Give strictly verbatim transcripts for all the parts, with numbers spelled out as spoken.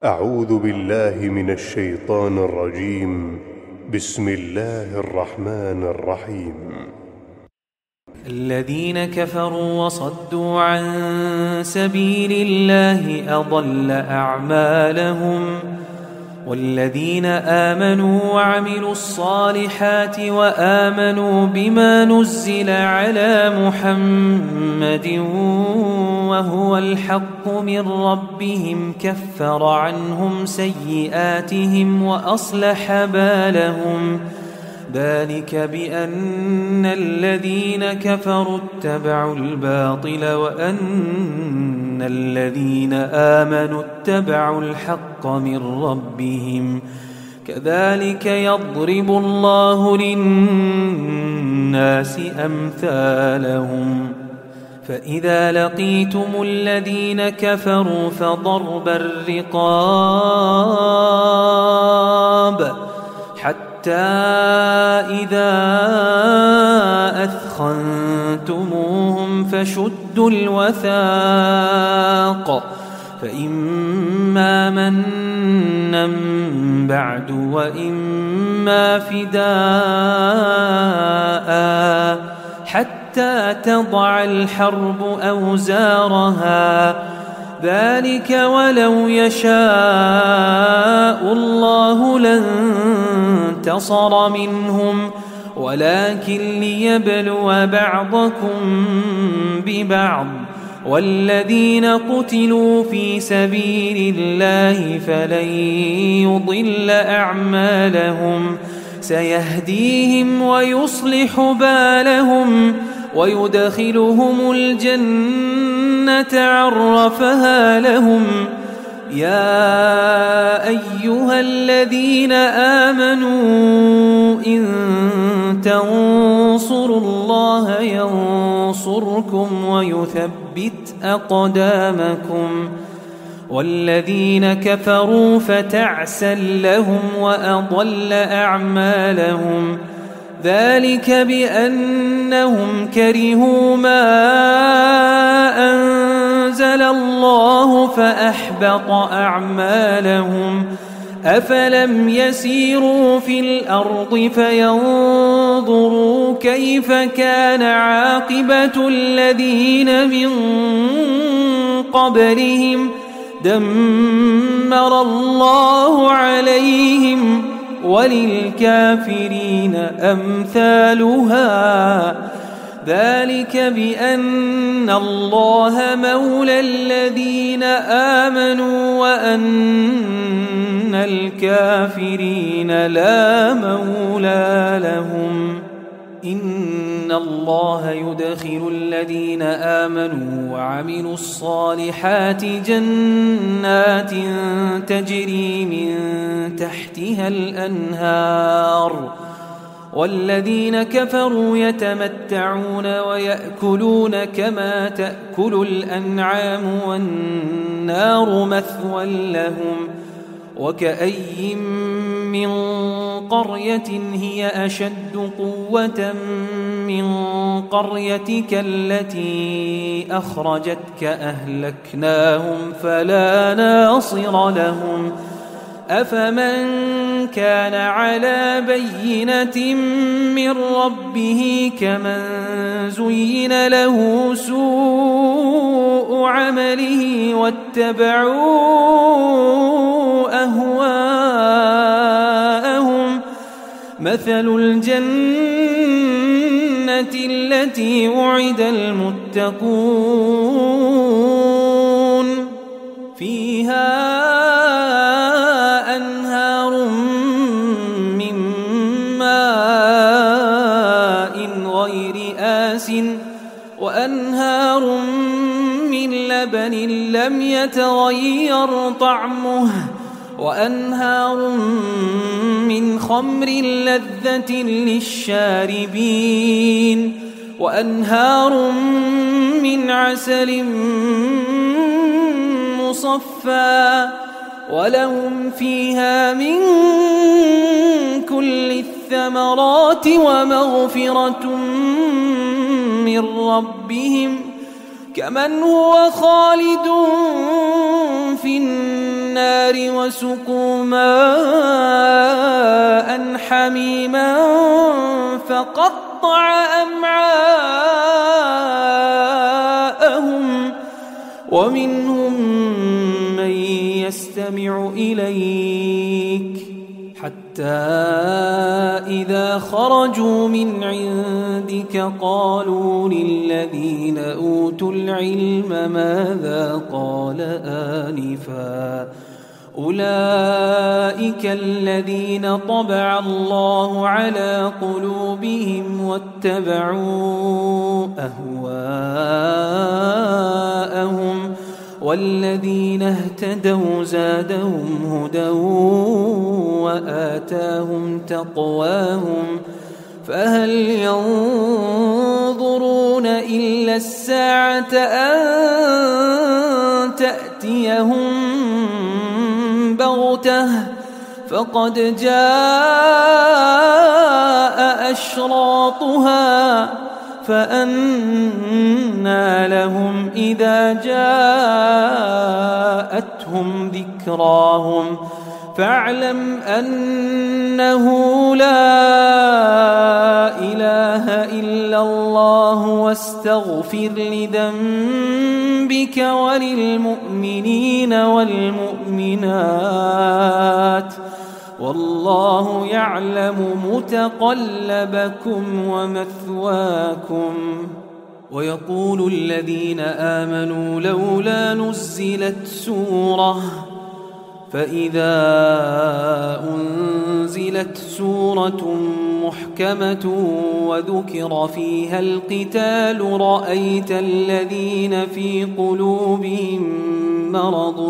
أعوذ بالله من الشيطان الرجيم. بسم الله الرحمن الرحيم. الذين كفروا وصدوا عن سبيل الله أضل أعمالهم، والذين آمنوا وعملوا الصالحات وآمنوا بما نزل على محمد وهو الحق من ربهم كفر عنهم سيئاتهم وأصلح بالهم. ذلك بأن الذين كفروا اتبعوا الباطل وأن الذين آمنوا اتبعوا الحق من ربهم، كذلك يضرب الله للناس أمثالهم. فإذا لقيتم الذين كفروا فضرب الرقاب حتى إذا أثخنتموهم فشدوا الوثاق، فإما منا بعد وإما فداء حتى تضع الحرب أوزارها. ذلك ولو يشاء الله لانتصر منهم، ولكن ليبلو بعضكم ببعض. والذين قتلوا في سبيل الله فلن يضل أعمالهم، سيهديهم ويصلح بالهم ويدخلهم الجنة عرفها لهم. يا أيها الذين آمنوا إن تنصروا الله ينصركم ويثبت أقدامكم. والذين كفروا فتعسا لهم وأضل أعمالهم. ذلك بأنهم كرهوا ما أنزل الله فأحبط أعمالهم. أفلم يسيروا في الأرض فينظروا كيف كان عاقبة الذين من قبلهم، دمر الله عليهم وللكافرين أمثالها. ذلك بأن الله مولى الذين آمنوا وأن الكافرين لا مولى لهم. إن الله يدخل الذين آمنوا وعملوا الصالحات جنات تجري من تحتها الأنهار، والذين كفروا يتمتعون ويأكلون كما تأكل الأنعام والنار مثوى لهم. وكأي من قرية هي أشد قوة من قريتك التي أخرجتك أهلكناهم فلا ناصر لهم. أفمن كان على بينة من ربه كمن زين له سوء عمله واتبعوا أهواءهم. مثل الجنة التي وعد المتقون فيها أنهار من ماء غير آسٍ وأنهار من لبن لم يتغير طعمه وأنهار من خمر لذة للشاربين وأنهار من عسل مصفى ولهم فيها من كل الثمرات ومغفرة من ربهم كمن هو خالد في النار النار وسقوا ماء حميما فقطع أمعاءهم ومنهم من يستمع إليك حتى إذا خرجوا من عندك قالوا للذين أوتوا العلم ماذا قال آنفا أولئك الذين طبع الله على قلوبهم واتبعوا أهواءهم والذين اهتدوا زادهم هدى وآتاهم تقواهم فهل ينظرون إلا الساعة أن تأتيهم بغتة فقد جاء أشراطها فأنى لهم إذا جاءتهم ذكراهم فاعلم أنه لا إله إلا الله واستغفر لذنبك وللمؤمنين والمؤمنات والله يعلم متقلبكم ومثواكم. ويقول الذين آمنوا لولا نزلت سورة فإذا أنزلت سورة محكمة وذكر فيها القتال رأيت الذين في قلوبهم مرض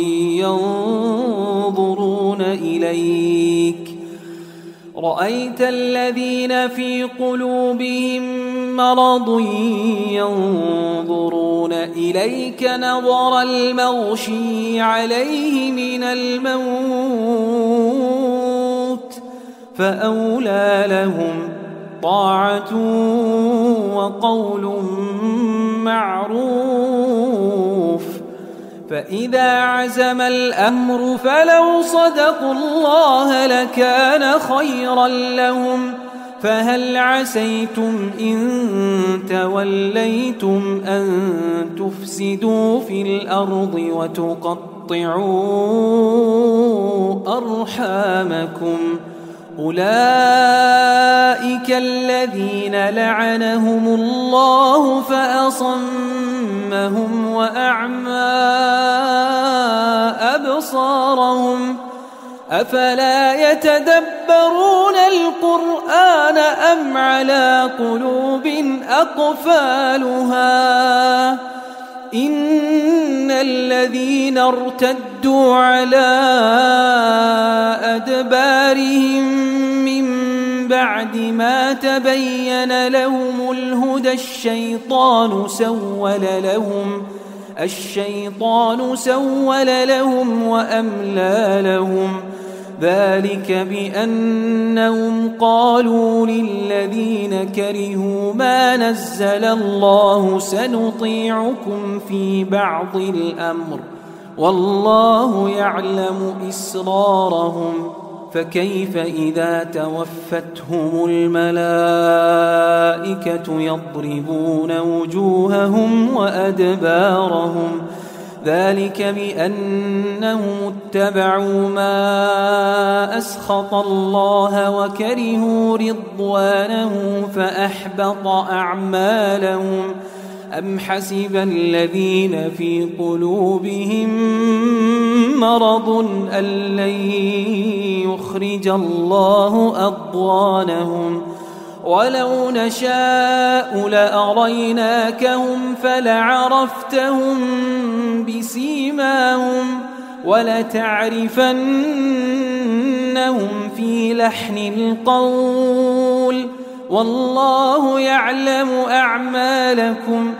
ينظرون إليك رأيت الذين في قلوبهم مرض ينظرون إليك نظر المغشي عليه من الموت فأولى لهم طاعة وقول معروف فإذا عزم الأمر فلو صدقوا الله لكان خيرا لهم فهل عسيتم إن توليتم أن تفسدوا في الأرض وتقطعوا أرحامكم أولئك الذين لعنهم الله فأصمهم وأعمى أبصارهم أفلا يتدبرون القرآن أم على قلوب أقفالها إن الذين ارتدوا على أدبارهم من بعد ما تبين لهم الهدى الشيطان سول لهم الشيطان سول لهم وأملى لهم ذلك بأنهم قالوا للذين كرهوا ما نزل الله سنطيعكم في بعض الأمر والله يعلم إسرارهم فكيف إذا توفتهم الملائكة يضربون وجوههم وأدبارهم ذلك بأنهم اتبعوا ما أسخط الله وكرهوا رضوانه فأحبط أعمالهم أم حسب الذين في قلوبهم مرض أن لن يخرج الله أضغانهم ولو نشاء لأريناكهم فلعرفتهم بسيماهم ولتعرفنهم في لحن القول والله يعلم أعمالكم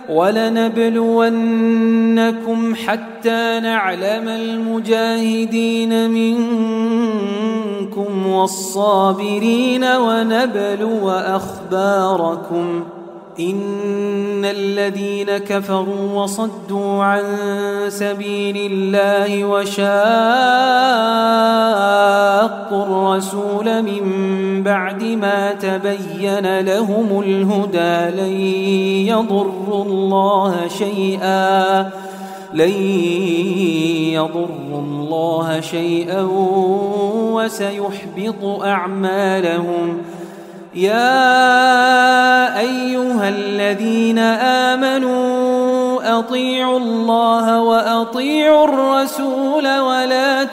ولنبلونكم حتى نعلم المجاهدين منكم والصابرين ونبلو أخباركم إن الذين كفروا وصدوا عن سبيل الله وشاقوا الرسول من بعد ما تبين لهم الهدى لن يضروا الله شيئا لن يضروا الله شيئا وسيحبط أعمالهم. يا أيها الذين آمنوا أطيعوا الله وأطيعوا الرسول ولا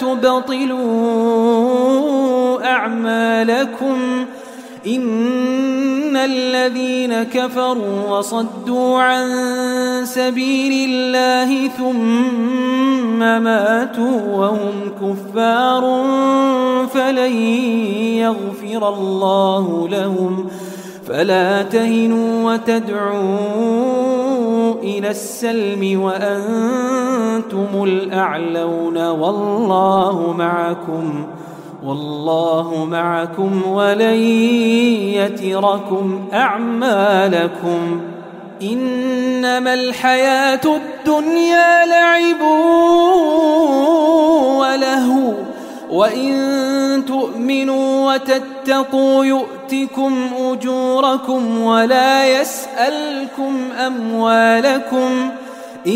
تبطلوا أعمالكم إن الذين كفروا وصدوا عن سبيل الله ثم ماتوا وهم كفار فلن يغفر الله لهم. فلا تهنوا وتدعوا إلى السلم وأنتم الأعلون والله معكم والله معكم ولن يتركم أعمالكم. إنما الحياة الدنيا لعب ولهو وإن تؤمنوا وتتقوا يؤتكم أجوركم ولا يسألكم أموالكم إن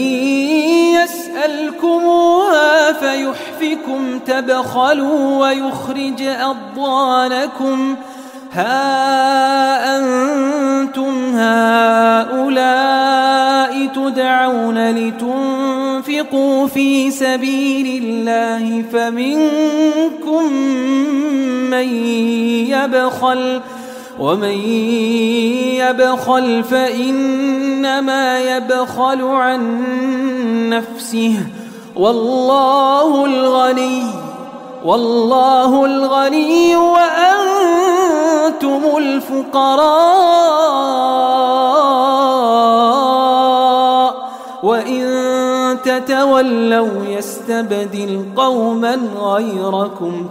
يسألكموها فيحفكم تبخلوا ويخرج أضغانكم. ها أنتم هؤلاء تدعون لتنفقوا في سبيل الله فمنكم من يبخل ومن يبخل فإنما يبخل عن نفسه والله الغني والله الغني وأنتم الفقراء وإن تتولوا يستبدل قوما غيركم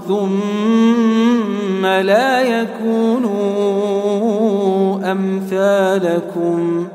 ثم لا يكونوا أمثالكم.